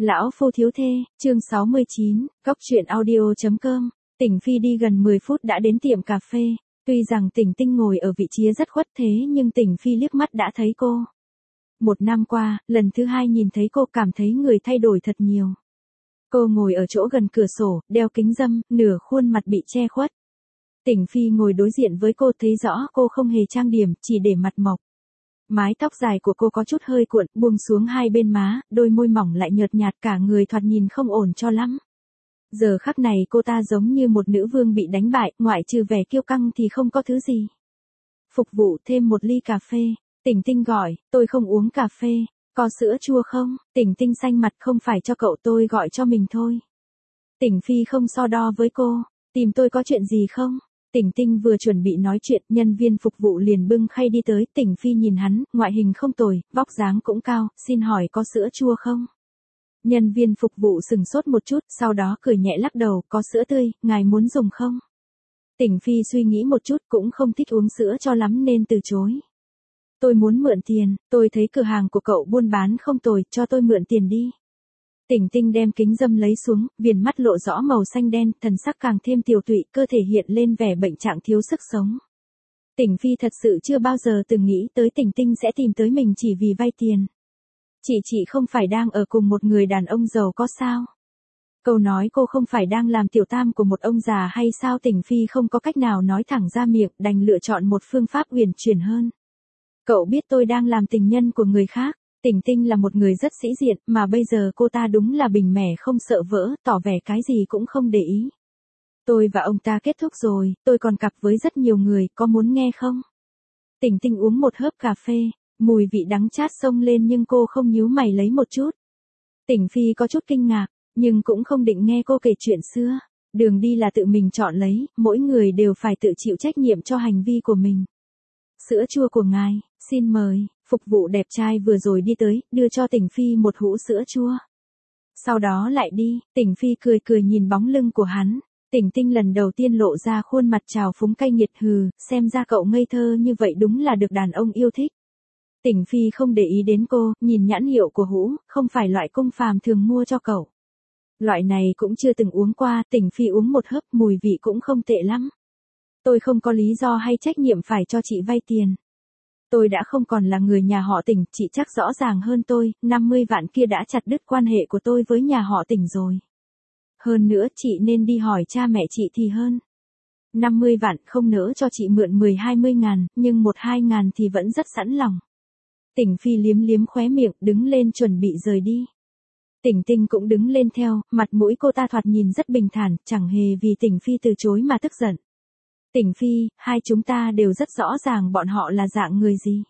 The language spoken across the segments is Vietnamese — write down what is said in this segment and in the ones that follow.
Lão phu thiếu thê, chương 69, Cóc truyện audio.com. Tỉnh Phi đi gần 10 phút đã đến tiệm cà phê. Tuy rằng Tỉnh Tinh ngồi ở vị trí rất khuất thế nhưng Tỉnh Phi liếc mắt đã thấy cô. Một năm qua, lần thứ hai nhìn thấy cô cảm thấy người thay đổi thật nhiều. Cô ngồi ở chỗ gần cửa sổ, đeo kính râm, nửa khuôn mặt bị che khuất. Tỉnh Phi ngồi đối diện với cô thấy rõ cô không hề trang điểm, chỉ để mặt mộc. Mái tóc dài của cô có chút hơi cuộn, buông xuống hai bên má, đôi môi mỏng lại nhợt nhạt, cả người thoạt nhìn không ổn cho lắm. Giờ khắc này cô ta giống như một nữ vương bị đánh bại, ngoại trừ vẻ kiêu căng thì không có thứ gì. Phục vụ thêm một ly cà phê. Tỉnh Tinh gọi, tôi không uống cà phê, có sữa chua không? Tỉnh Tinh xanh mặt, không phải cho cậu, tôi gọi cho mình thôi. Tỉnh Phi không so đo với cô, tìm tôi có chuyện gì không? Tỉnh Tinh vừa chuẩn bị nói chuyện, nhân viên phục vụ liền bưng khay đi tới. Tỉnh Phi nhìn hắn, ngoại hình không tồi, vóc dáng cũng cao, xin hỏi có sữa chua không? Nhân viên phục vụ sừng sốt một chút, sau đó cười nhẹ lắc đầu, có sữa tươi, ngài muốn dùng không? Tỉnh Phi suy nghĩ một chút, cũng không thích uống sữa cho lắm nên từ chối. Tôi muốn mượn tiền, tôi thấy cửa hàng của cậu buôn bán không tồi, cho tôi mượn tiền đi. Tỉnh Tinh đem kính râm lấy xuống, viền mắt lộ rõ màu xanh đen, thần sắc càng thêm tiều tụy, cơ thể hiện lên vẻ bệnh trạng thiếu sức sống. Tỉnh Phi thật sự chưa bao giờ từng nghĩ tới Tỉnh Tinh sẽ tìm tới mình chỉ vì vay tiền. Chị không phải đang ở cùng một người đàn ông giàu có sao? Câu nói cô không phải đang làm tiểu tam của một ông già hay sao? Tỉnh Phi không có cách nào nói thẳng ra miệng, đành lựa chọn một phương pháp uyển chuyển hơn. Cậu biết tôi đang làm tình nhân của người khác. Tỉnh Tinh là một người rất sĩ diện, mà bây giờ cô ta đúng là bình mẻ không sợ vỡ, tỏ vẻ cái gì cũng không để ý. Tôi và ông ta kết thúc rồi, tôi còn cặp với rất nhiều người, có muốn nghe không? Tỉnh Tinh uống một hớp cà phê, mùi vị đắng chát xông lên nhưng cô không nhíu mày lấy một chút. Tỉnh Phi có chút kinh ngạc, nhưng cũng không định nghe cô kể chuyện xưa. Đường đi là tự mình chọn lấy, mỗi người đều phải tự chịu trách nhiệm cho hành vi của mình. Sữa chua của ngài, xin mời. Phục vụ đẹp trai vừa rồi đi tới, đưa cho Tỉnh Phi một hũ sữa chua. Sau đó lại đi, Tỉnh Phi cười cười nhìn bóng lưng của hắn. Tỉnh Tinh lần đầu tiên lộ ra khuôn mặt trào phúng cay nghiệt, hừ, xem ra cậu ngây thơ như vậy đúng là được đàn ông yêu thích. Tỉnh Phi không để ý đến cô, nhìn nhãn hiệu của hũ, không phải loại cung phàm thường mua cho cậu. Loại này cũng chưa từng uống qua, Tỉnh Phi uống một hớp, mùi vị cũng không tệ lắm. Tôi không có lý do hay trách nhiệm phải cho chị vay tiền. Tôi đã không còn là người nhà họ Tỉnh, chị chắc rõ ràng hơn tôi, 50 vạn kia đã chặt đứt quan hệ của tôi với nhà họ Tỉnh rồi. Hơn nữa chị nên đi hỏi cha mẹ chị thì hơn. 50 vạn không nỡ cho chị mượn 10-20 ngàn, nhưng 1-2 ngàn thì vẫn rất sẵn lòng. Tỉnh Phi liếm liếm khóe miệng, đứng lên chuẩn bị rời đi. Tỉnh Tinh cũng đứng lên theo, mặt mũi cô ta thoạt nhìn rất bình thản, chẳng hề vì Tỉnh Phi từ chối mà tức giận. Tỉnh Phi, hai chúng ta đều rất rõ ràng bọn họ là dạng người gì.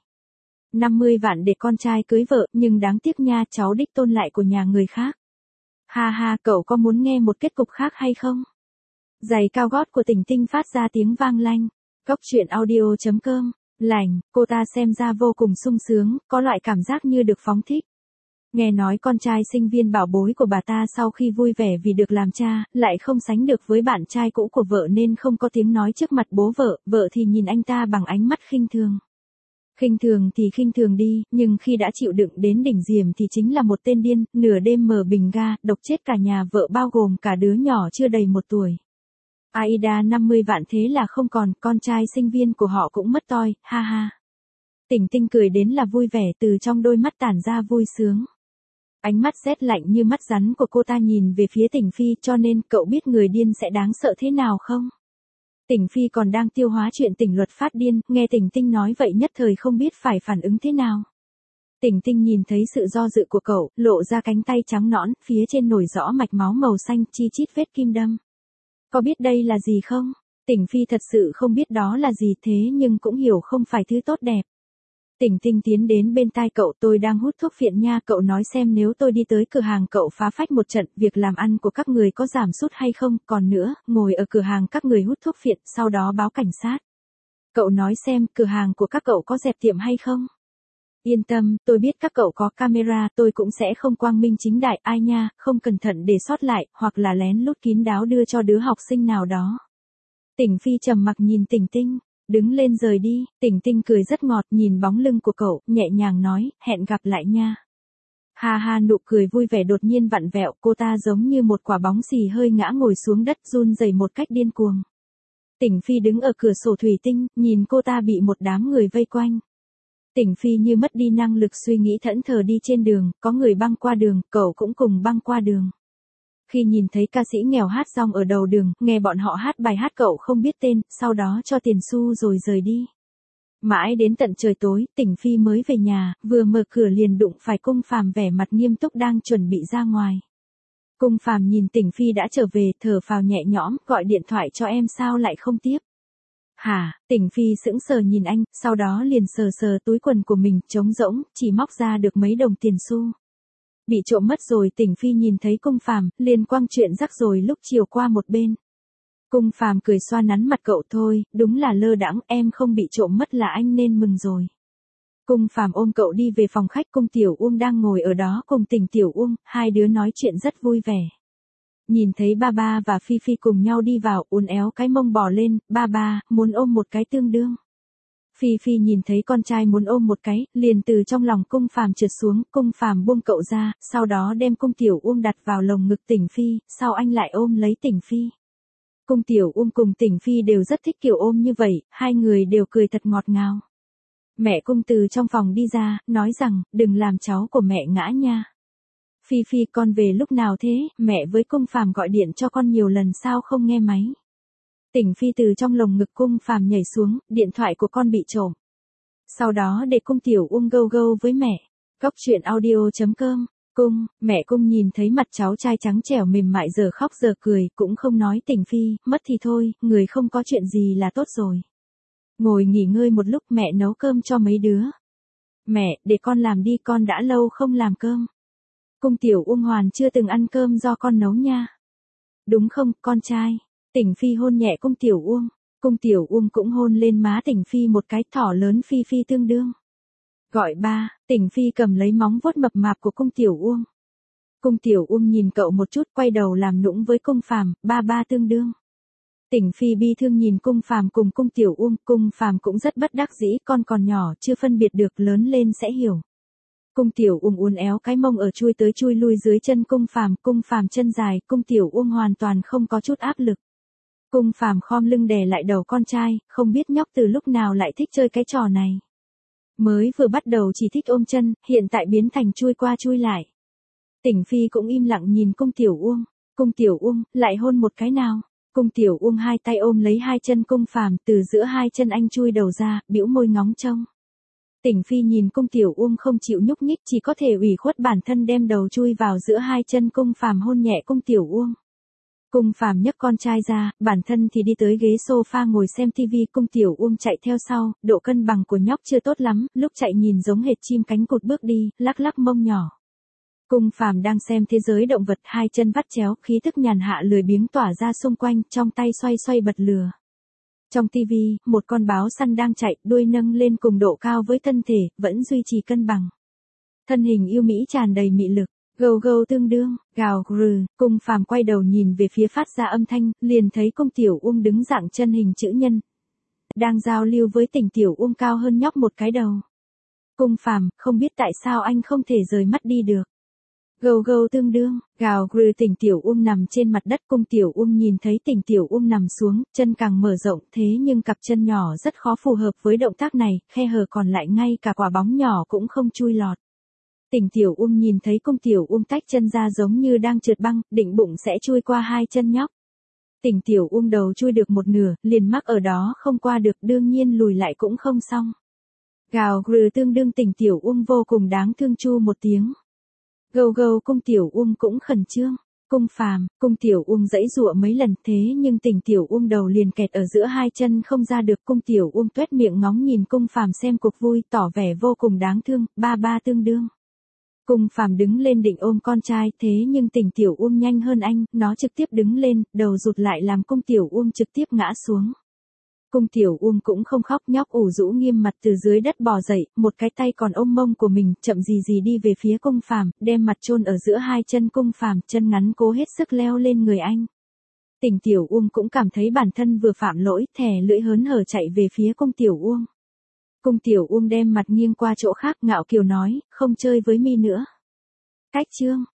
50 vạn để con trai cưới vợ, nhưng đáng tiếc nha, cháu đích tôn lại của nhà người khác. Ha ha, cậu có muốn nghe một kết cục khác hay không? Giày cao gót của Tỉnh Tinh phát ra tiếng vang lanh. Cóc truyện audio.com. Lành, cô ta xem ra vô cùng sung sướng, có loại cảm giác như được phóng thích. Nghe nói con trai sinh viên bảo bối của bà ta sau khi vui vẻ vì được làm cha, lại không sánh được với bạn trai cũ của vợ nên không có tiếng nói trước mặt bố vợ, vợ thì nhìn anh ta bằng ánh mắt khinh thường. Khinh thường thì khinh thường đi, nhưng khi đã chịu đựng đến đỉnh diềm thì chính là một tên điên, nửa đêm mở bình ga, độc chết cả nhà vợ bao gồm cả đứa nhỏ chưa đầy 1 tuổi. Aida 50 vạn thế là không còn, con trai sinh viên của họ cũng mất toi, ha ha. Tỉnh Tinh cười đến là vui vẻ, từ trong đôi mắt tản ra vui sướng. Ánh mắt rét lạnh như mắt rắn của cô ta nhìn về phía Tỉnh Phi, cho nên cậu biết người điên sẽ đáng sợ thế nào không? Tỉnh Phi còn đang tiêu hóa chuyện Tỉnh Luật phát điên, nghe Tỉnh Tinh nói vậy nhất thời không biết phải phản ứng thế nào. Tỉnh Tinh nhìn thấy sự do dự của cậu, lộ ra cánh tay trắng nõn, phía trên nổi rõ mạch máu màu xanh, chi chít vết kim đâm. Có biết đây là gì không? Tỉnh Phi thật sự không biết đó là gì, thế nhưng cũng hiểu không phải thứ tốt đẹp. Tỉnh Tinh tiến đến bên tai cậu, tôi đang hút thuốc phiện nha, cậu nói xem nếu tôi đi tới cửa hàng cậu phá phách một trận, việc làm ăn của các người có giảm sút hay không, còn nữa, ngồi ở cửa hàng các người hút thuốc phiện, sau đó báo cảnh sát. Cậu nói xem, cửa hàng của các cậu có dẹp tiệm hay không? Yên tâm, tôi biết các cậu có camera, tôi cũng sẽ không quang minh chính đại, ai nha, không cẩn thận để sót lại, hoặc là lén lút kín đáo đưa cho đứa học sinh nào đó. Tỉnh Phi trầm mặc nhìn Tỉnh Tinh. Đứng lên rời đi, Tỉnh Tinh cười rất ngọt nhìn bóng lưng của cậu, nhẹ nhàng nói, hẹn gặp lại nha. Ha ha, nụ cười vui vẻ đột nhiên vặn vẹo, cô ta giống như một quả bóng xì hơi ngã ngồi xuống đất run rẩy một cách điên cuồng. Tỉnh Phi đứng ở cửa sổ thủy tinh, nhìn cô ta bị một đám người vây quanh. Tỉnh Phi như mất đi năng lực suy nghĩ, thẫn thờ đi trên đường, có người băng qua đường, cậu cũng cùng băng qua đường. Khi nhìn thấy ca sĩ nghèo hát rong ở đầu đường, nghe bọn họ hát bài hát cậu không biết tên, sau đó cho tiền xu rồi rời đi. Mãi đến tận trời tối, Tỉnh Phi mới về nhà, vừa mở cửa liền đụng phải Cung Phàm vẻ mặt nghiêm túc đang chuẩn bị ra ngoài. Cung Phàm nhìn Tỉnh Phi đã trở về, thở phào nhẹ nhõm, gọi điện thoại cho em sao lại không tiếp? Hả? Tỉnh Phi sững sờ nhìn anh, sau đó liền sờ sờ túi quần của mình, trống rỗng, chỉ móc ra được mấy đồng tiền xu. Bị trộm mất rồi. Tỉnh Phi nhìn thấy Cung Phàm, liền quăng chuyện rắc rồi lúc chiều qua một bên. Cung Phàm cười xoa nắn mặt cậu, thôi, đúng là lơ đãng, em không bị trộm mất là anh nên mừng rồi. Cung Phàm ôm cậu đi về phòng khách, Cung Tiểu Uông đang ngồi ở đó cùng Tỉnh Tiểu Uông, hai đứa nói chuyện rất vui vẻ. Nhìn thấy ba ba và Phi Phi cùng nhau đi vào, uốn éo cái mông bò lên, ba ba, muốn ôm một cái tương đương. Phi Phi nhìn thấy con trai muốn ôm một cái, liền từ trong lòng Cung Phàm trượt xuống, Cung Phàm buông cậu ra, sau đó đem Cung Tiểu Uông đặt vào lồng ngực Tỉnh Phi, sau anh lại ôm lấy Tỉnh Phi. Cung Tiểu Uông cùng Tỉnh Phi đều rất thích kiểu ôm như vậy, hai người đều cười thật ngọt ngào. Mẹ Cung từ trong phòng đi ra, nói rằng, đừng làm cháu của mẹ ngã nha. Phi Phi, con về lúc nào thế, mẹ với Cung Phàm gọi điện cho con nhiều lần sao không nghe máy. Tỉnh Phi từ trong lồng ngực Cung Phàm nhảy xuống, điện thoại của con bị trộm. Sau đó để Cung Tiểu Uông gâu gâu với mẹ. Góc truyện audio.com. Mẹ Cung nhìn thấy mặt cháu trai trắng trẻo mềm mại giờ khóc giờ cười, cũng không nói. Tỉnh Phi, mất thì thôi, người không có chuyện gì là tốt rồi. Ngồi nghỉ ngơi một lúc, mẹ nấu cơm cho mấy đứa. Mẹ, để con làm đi, con đã lâu không làm cơm. Cung Tiểu Uông hoàn chưa từng ăn cơm do con nấu nha. Đúng không, con trai? Tỉnh Phi hôn nhẹ Cung Tiểu Uông. Cung Tiểu Uông cũng hôn lên má Tỉnh Phi một cái, thỏ lớn Phi Phi tương đương. Gọi ba. Tỉnh Phi cầm lấy móng vuốt mập mạp của Cung Tiểu Uông. Cung Tiểu Uông nhìn cậu một chút, quay đầu làm nũng với Cung Phàm, ba ba tương đương. Tỉnh Phi bi thương nhìn Cung Phàm cùng Cung Tiểu Uông, Cung Phàm cũng rất bất đắc dĩ, con còn nhỏ chưa phân biệt được, lớn lên sẽ hiểu. Cung Tiểu Uông uốn éo cái mông ở chui tới chui lui dưới chân Cung Phàm chân dài, Cung Tiểu Uông hoàn toàn không có chút áp lực. Cung Phàm khom lưng đè lại đầu con trai, không biết nhóc từ lúc nào lại thích chơi cái trò này. Mới vừa bắt đầu chỉ thích ôm chân, hiện tại biến thành chui qua chui lại. Tỉnh Phi cũng im lặng nhìn Cung Tiểu Uông. Cung Tiểu Uông, lại hôn một cái nào. Cung Tiểu Uông hai tay ôm lấy hai chân Cung Phàm, từ giữa hai chân anh chui đầu ra, bĩu môi ngóng trông. Tỉnh Phi nhìn Cung Tiểu Uông không chịu nhúc nhích, chỉ có thể ủy khuất bản thân đem đầu chui vào giữa hai chân Cung Phàm hôn nhẹ Cung Tiểu Uông. Cung Phàm nhấc con trai ra, bản thân thì đi tới ghế sofa ngồi xem TV, Cung Tiểu Uông chạy theo sau, độ cân bằng của nhóc chưa tốt lắm, lúc chạy nhìn giống hệt chim cánh cụt bước đi, lắc lắc mông nhỏ. Cung Phàm đang xem thế giới động vật, hai chân vắt chéo, khí thức nhàn hạ lười biếng tỏa ra xung quanh, trong tay xoay xoay bật lửa. Trong TV, một con báo săn đang chạy, đuôi nâng lên cùng độ cao với thân thể, vẫn duy trì cân bằng. Thân hình yêu mỹ tràn đầy mị lực, gâu gâu tương đương, gào grừ. Cung Phàm quay đầu nhìn về phía phát ra âm thanh, liền thấy Cung Tiểu Uông đứng dạng chân hình chữ nhân. Đang giao lưu với Tỉnh Tiểu Uông cao hơn nhóc một cái đầu. Cung Phàm, không biết tại sao anh không thể rời mắt đi được. Gâu gâu tương đương, gào grừ. Tỉnh Tiểu Uông nằm trên mặt đất, Cung Tiểu Uông nhìn thấy Tỉnh Tiểu Uông nằm xuống, chân càng mở rộng, thế nhưng cặp chân nhỏ rất khó phù hợp với động tác này, khe hở còn lại ngay cả quả bóng nhỏ cũng không chui lọt. Tỉnh Tiểu Uông nhìn thấy Cung Tiểu Uông tách chân ra giống như đang trượt băng, định bụng sẽ chui qua hai chân nhóc. Tỉnh Tiểu Uông đầu chui được một nửa, liền mắc ở đó không qua được, đương nhiên lùi lại cũng không xong. Gào grừ tương đương. Tỉnh Tiểu Uông vô cùng đáng thương chu một tiếng. Gâu gâu. Cung Tiểu Uông cũng khẩn trương. Cung Phàm, Cung Tiểu Uông giãy giụa mấy lần, thế nhưng Tỉnh Tiểu Uông đầu liền kẹt ở giữa hai chân không ra được. Cung Tiểu Uông tuét miệng ngóng nhìn Cung Phàm xem cuộc vui, tỏ vẻ vô cùng đáng thương, ba ba tương đương. Cung Phàm đứng lên định ôm con trai, thế nhưng Tỉnh Tiểu Uông nhanh hơn anh, nó trực tiếp đứng lên, đầu rụt lại làm Cung Tiểu Uông trực tiếp ngã xuống. Cung Tiểu Uông cũng không khóc, nhóc ủ rũ nghiêm mặt từ dưới đất bò dậy, một cái tay còn ôm mông của mình, chậm gì gì đi về phía Cung Phàm, đem mặt chôn ở giữa hai chân Cung Phàm, chân ngắn cố hết sức leo lên người anh. Tỉnh Tiểu Uông cũng cảm thấy bản thân vừa phạm lỗi, thè lưỡi hớn hở chạy về phía Cung Tiểu Uông. Cung Tiểu Uông đem mặt nghiêng qua chỗ khác, ngạo kiều nói, không chơi với mi nữa. Cách chương